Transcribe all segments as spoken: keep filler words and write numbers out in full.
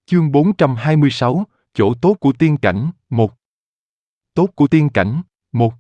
Chương bốn trăm hai mươi sáu, chỗ tốt của tiên cảnh, một. Tốt của tiên cảnh, một.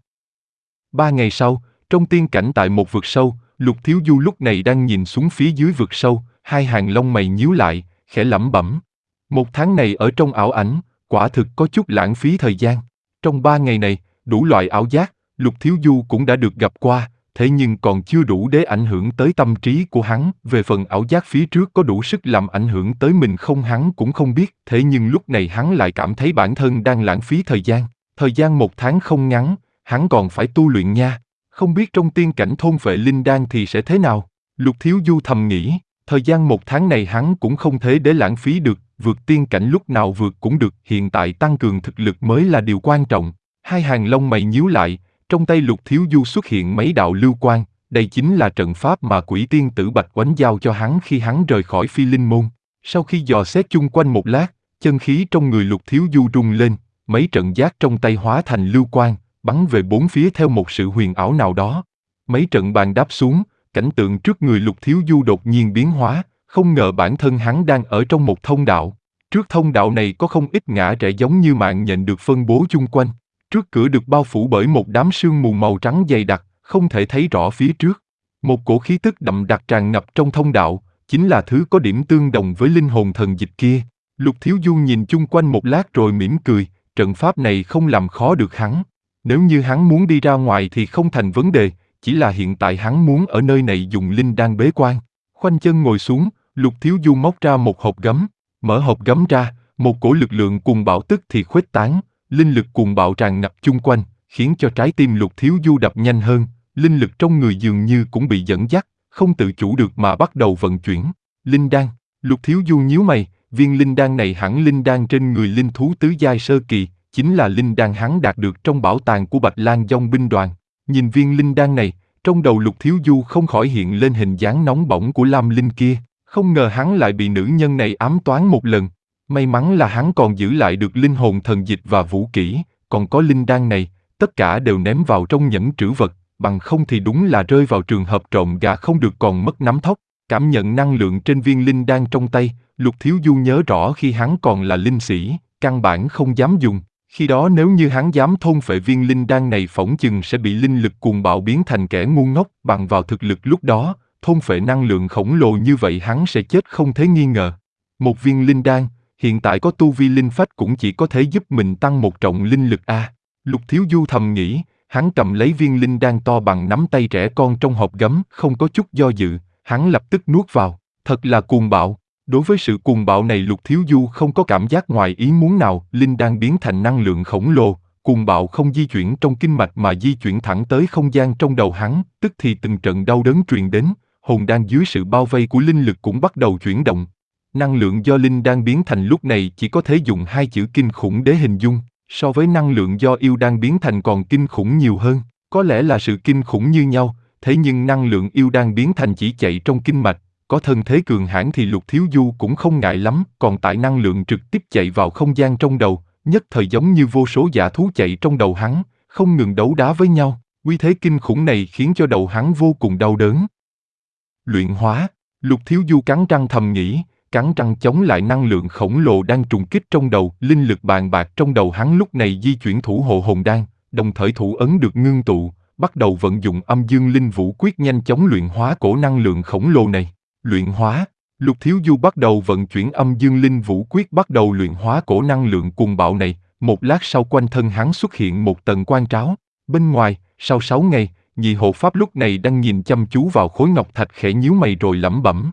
Ba ngày sau, trong tiên cảnh tại một vực sâu, Lục Thiếu Du lúc này đang nhìn xuống phía dưới vực sâu, hai hàng lông mày nhíu lại, khẽ lẩm bẩm. Một tháng này ở trong ảo ảnh, quả thực có chút lãng phí thời gian. Trong ba ngày này, đủ loại ảo giác, Lục Thiếu Du cũng đã được gặp qua, thế nhưng còn chưa đủ để ảnh hưởng tới tâm trí của hắn. Về phần ảo giác phía trước có đủ sức làm ảnh hưởng tới mình không hắn cũng không biết, thế nhưng lúc này hắn lại cảm thấy bản thân đang lãng phí thời gian. Thời gian một tháng không ngắn, hắn còn phải tu luyện nha. Không biết trong tiên cảnh thôn phệ linh đan thì sẽ thế nào? Lục Thiếu Du thầm nghĩ, thời gian một tháng này hắn cũng không thể để lãng phí được, vượt tiên cảnh lúc nào vượt cũng được, hiện tại tăng cường thực lực mới là điều quan trọng. Hai hàng lông mày nhíu lại, trong tay Lục Thiếu Du xuất hiện mấy đạo lưu quang, đây chính là trận pháp mà Quỷ Tiên Tử Bạch Oánh giao cho hắn khi hắn rời khỏi Phi Linh Môn. Sau khi dò xét chung quanh một lát, chân khí trong người Lục Thiếu Du rung lên, mấy trận giác trong tay hóa thành lưu quang, bắn về bốn phía theo một sự huyền ảo nào đó. Mấy trận bàn đáp xuống, cảnh tượng trước người Lục Thiếu Du đột nhiên biến hóa, không ngờ bản thân hắn đang ở trong một thông đạo. Trước thông đạo này có không ít ngã rẽ giống như mạng nhện được phân bố chung quanh. Trước cửa được bao phủ bởi một đám sương mù màu trắng dày đặc, không thể thấy rõ phía trước. Một cổ khí tức đậm đặc tràn ngập trong thông đạo, chính là thứ có điểm tương đồng với linh hồn thần dịch kia. Lục Thiếu Du nhìn chung quanh một lát rồi mỉm cười, trận pháp này không làm khó được hắn. Nếu như hắn muốn đi ra ngoài thì không thành vấn đề, chỉ là hiện tại hắn muốn ở nơi này dùng linh đan bế quan. Khoanh chân ngồi xuống, Lục Thiếu Du móc ra một hộp gấm, mở hộp gấm ra, một cổ lực lượng cuồng bạo tức thì khuếch tán, linh lực cuồng bạo tràn ngập chung quanh, khiến cho trái tim Lục Thiếu Du đập nhanh hơn, linh lực trong người dường như cũng bị dẫn dắt, không tự chủ được mà bắt đầu vận chuyển. Linh đan, Lục Thiếu Du nhíu mày, viên linh đan này hẳn linh đan trên người linh thú tứ giai sơ kỳ, chính là linh đan hắn đạt được trong bảo tàng của Bạch Lang Dông binh đoàn. Nhìn viên linh đan này, trong đầu Lục Thiếu Du không khỏi hiện lên hình dáng nóng bỏng của Lam Linh kia, không ngờ hắn lại bị nữ nhân này ám toán một lần. May mắn là hắn còn giữ lại được linh hồn thần dịch và vũ kỹ, còn có linh đan này, tất cả đều ném vào trong nhẫn trữ vật, bằng không thì đúng là rơi vào trường hợp trộm gà không được còn mất nắm thóc. Cảm nhận năng lượng trên viên linh đan trong tay, Lục Thiếu Du nhớ rõ khi hắn còn là linh sĩ, căn bản không dám dùng. Khi đó nếu như hắn dám thôn phệ viên linh đan này phỏng chừng sẽ bị linh lực cuồng bạo biến thành kẻ ngu ngốc. Bằng vào thực lực lúc đó, thôn phệ năng lượng khổng lồ như vậy hắn sẽ chết không thể nghi ngờ. Một viên linh đan, hiện tại có tu vi linh phách cũng chỉ có thể giúp mình tăng một trọng linh lực a. Lục Thiếu Du thầm nghĩ, hắn cầm lấy viên linh đan to bằng nắm tay trẻ con trong hộp gấm, không có chút do dự, hắn lập tức nuốt vào, thật là cuồng bạo. Đối với sự cuồng bạo này Lục Thiếu Du không có cảm giác ngoài ý muốn nào, linh đan biến thành năng lượng khổng lồ, cuồng bạo không di chuyển trong kinh mạch mà di chuyển thẳng tới không gian trong đầu hắn, tức thì từng trận đau đớn truyền đến, hồn đan dưới sự bao vây của linh lực cũng bắt đầu chuyển động. Năng lượng do linh đan biến thành lúc này chỉ có thể dùng hai chữ kinh khủng để hình dung, so với năng lượng do yêu đan biến thành còn kinh khủng nhiều hơn, có lẽ là sự kinh khủng như nhau, thế nhưng năng lượng yêu đan biến thành chỉ chạy trong kinh mạch, có thân thế cường hãn thì Lục Thiếu Du cũng không ngại lắm, còn tại năng lượng trực tiếp chạy vào không gian trong đầu, nhất thời giống như vô số dã thú chạy trong đầu hắn, không ngừng đấu đá với nhau, uy thế kinh khủng này khiến cho đầu hắn vô cùng đau đớn. Luyện hóa, Lục Thiếu Du cắn răng thầm nghĩ, cắn răng chống lại năng lượng khổng lồ đang trùng kích trong đầu, linh lực bàn bạc trong đầu hắn lúc này di chuyển thủ hộ hồn đan, đồng thời thủ ấn được ngưng tụ, bắt đầu vận dụng âm dương linh vũ quyết nhanh chóng luyện hóa cổ năng lượng khổng lồ này. Luyện hóa, Lục Thiếu Du bắt đầu vận chuyển âm dương linh vũ quyết bắt đầu luyện hóa cổ năng lượng cuồng bạo này, một lát sau quanh thân hắn xuất hiện một tầng quang tráo. Bên ngoài, sau sáu ngày, Nhị Hộ Pháp lúc này đang nhìn chăm chú vào khối ngọc thạch khẽ nhíu mày rồi lẩm bẩm.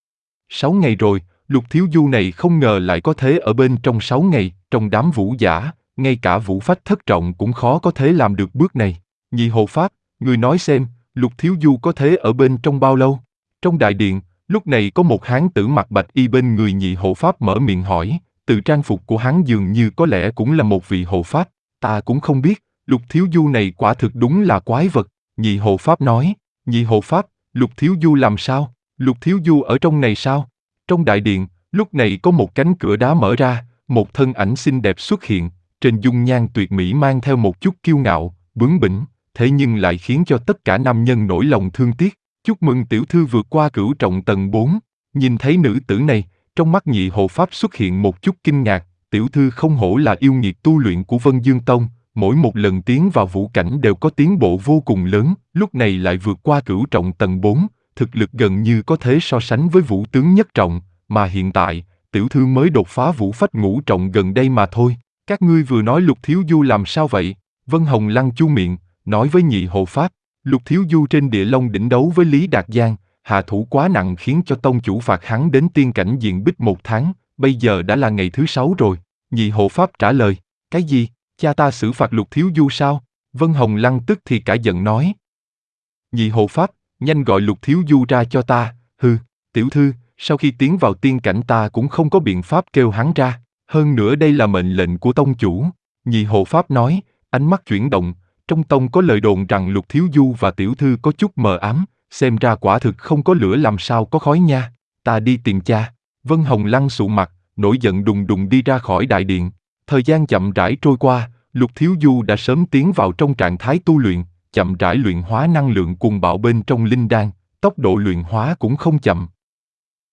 Sáu ngày rồi, Lục Thiếu Du này không ngờ lại có thế ở bên trong sáu ngày, trong đám vũ giả, ngay cả vũ phách thất trọng cũng khó có thể làm được bước này. Nhị Hộ Pháp, người nói xem, Lục Thiếu Du có thế ở bên trong bao lâu? Trong đại điện, lúc này có một hán tử mặc bạch y bên người Nhị Hộ Pháp mở miệng hỏi, từ trang phục của hắn dường như có lẽ cũng là một vị hộ pháp, ta cũng không biết, Lục Thiếu Du này quả thực đúng là quái vật. Nhị Hộ Pháp nói, Nhị Hộ Pháp, Lục Thiếu Du làm sao? Lục Thiếu Du ở trong này sao? Trong đại điện, lúc này có một cánh cửa đá mở ra, một thân ảnh xinh đẹp xuất hiện, trên dung nhan tuyệt mỹ mang theo một chút kiêu ngạo, bướng bỉnh, thế nhưng lại khiến cho tất cả nam nhân nổi lòng thương tiếc. Chúc mừng tiểu thư vượt qua cửu trọng tầng bốn. Nhìn thấy nữ tử này, Trong mắt Nhị hộ pháp xuất hiện một chút kinh ngạc, tiểu thư không hổ là yêu nghiệt tu luyện của Vân Dương Tông, mỗi một lần tiến vào vũ cảnh đều có tiến bộ vô cùng lớn, lúc này lại vượt qua cửu trọng tầng bốn, thực lực gần như có thể so sánh với vũ tướng nhất trọng, mà hiện tại, tiểu thư mới đột phá vũ phách ngũ trọng gần đây mà thôi. Các ngươi vừa nói Lục Thiếu Du làm sao vậy? Vân Hồng Lăng chu miệng, nói với Nhị hộ pháp, Lục Thiếu Du trên Địa Long đỉnh đấu với Lý Đạt Giang, hạ thủ quá nặng khiến cho tông chủ phạt hắn đến tiên cảnh diện bích một tháng, bây giờ đã là ngày thứ sáu rồi. Nhị hộ pháp trả lời, cái gì? Cha ta xử phạt Lục Thiếu Du sao? Vân Hồng Lăng tức thì cả giận nói. Nhị hộ pháp, nhanh gọi Lục Thiếu Du ra cho ta. Hừ, tiểu thư, sau khi tiến vào tiên cảnh ta cũng không có biện pháp kêu hắn ra, hơn nữa đây là mệnh lệnh của tông chủ. Nhị hộ pháp nói, ánh mắt chuyển động, trong tông có lời đồn rằng Lục Thiếu Du và tiểu thư có chút mờ ám, xem ra quả thực không có lửa làm sao có khói nha, ta đi tìm cha. Vân Hồng Lăng sụ mặt, nổi giận đùng đùng đi ra khỏi đại điện. Thời gian chậm rãi trôi qua, Lục Thiếu Du đã sớm tiến vào trong trạng thái tu luyện, chậm rãi luyện hóa năng lượng cuồng bạo bên trong linh đan, tốc độ luyện hóa cũng không chậm.